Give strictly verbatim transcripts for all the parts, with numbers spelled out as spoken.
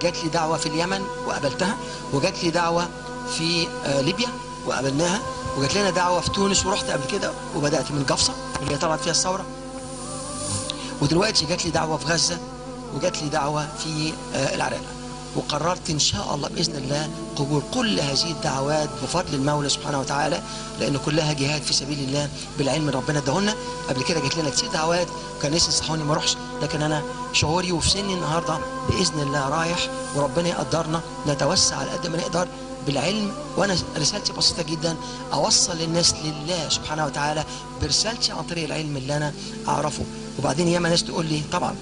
جات لي دعوه في اليمن وقابلتها، وجات لي دعوه في ليبيا وقابلناها، وجات لنا دعوه في تونس ورحت قبل كده وبدات من قفصه اللي هي طلعت فيها الثوره، ودلوقتي جات لي دعوه في غزه، وجات لي دعوه في العراق. وقررت ان شاء الله باذن الله قبول كل هذه الدعوات بفضل المولى سبحانه وتعالى، لان كلها جهاد في سبيل الله بالعلم اللي ربنا اداهولنا. قبل كده جات لنا كتير دعوات وكان ناس ينصحوني ما اروحش، لكن انا شعوري وفي سني النهارده باذن الله رايح، وربنا يقدرنا نتوسع على قد ما نقدر بالعلم. وانا رسالتي بسيطه جدا، اوصل للناس لله سبحانه وتعالى برسالتي عن طريق العلم اللي انا اعرفه. وبعدين ياما ناس تقول لي طبعا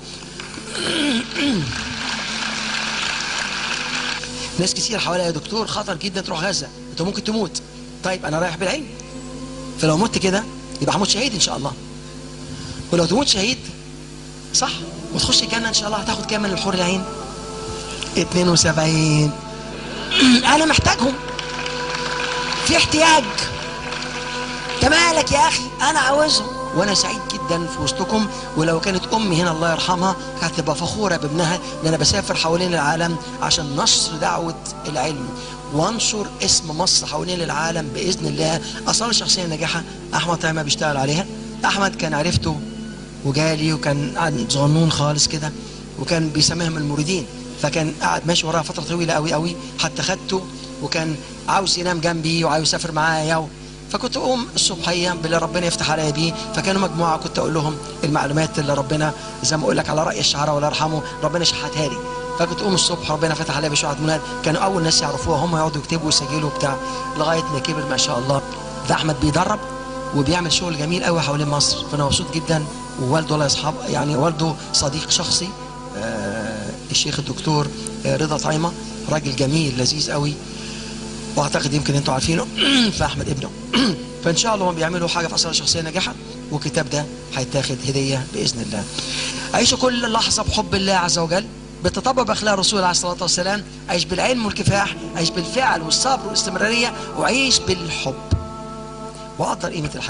ناس كتير حواليا يا دكتور خطر جدا تروح غزه، انت ممكن تموت. طيب انا رايح بالعلم، فلو مت كده يبقى هموت شهيد ان شاء الله. ولو تموت شهيد صح وتخش الجنه ان شاء الله، هتاخد كام من الحور العين؟ اتنين وسبعين. انا محتاجهم، في احتياج، كمالك يا اخي انا عاوزهم، وانا سعيد جدا في وسطكم. ولو كانت امي هنا الله يرحمها كانت تبقى فخوره بابنها، ان انا بسافر حوالين العالم عشان نشر دعوه العلم وانشر اسم مصر حوالين العالم باذن الله. اصلا شخصيه ناجحه احمد طعيمه بيشتغل عليها. احمد كان عرفته وجالي وكان قاعد صغنون خالص كده، وكان بيسميهم المريدين، فكان قاعد ماشي ورايا فتره طويله قوي قوي حتى خدته، وكان عاوز ينام جنبي وعاوز يسافر معايا، فكنت اقوم الصبحيه باللي ربنا يفتح عليا بيه. فكانوا مجموعه كنت اقول لهم المعلومات اللي ربنا زي ما اقول لك على راي الشعراء الله يرحمه ربنا شحتها لي. فكنت اقوم الصبح ربنا فتح عليا بشويه مناد، كانوا اول ناس يعرفوها هم، يقعدوا يكتبوا ويسجلوا بتاع لغايه ما كبر ما شاء الله. ده احمد بيدرب وبيعمل شغل جميل قوي حوالين مصر، فانا مبسوط جدا. ووالده الله يصحاب يعني والده صديق شخصي آه الشيخ الدكتور آه رضا طعيمه، راجل جميل لذيذ قوي، واعتقد يمكن انتوا عارفينه فاحمد ابنه. فان شاء الله هم بيعملوا حاجه في اثار شخصيه ناجحه، والكتاب ده هيتاخد هديه باذن الله. عيشوا كل لحظه بحب الله عز وجل، بالتطبع باخلاق الرسول عليه الصلاه والسلام، عيش بالعلم والكفاح، عيش بالفعل والصبر والاستمراريه، وعيش بالحب، وقدر قيمه الحياه.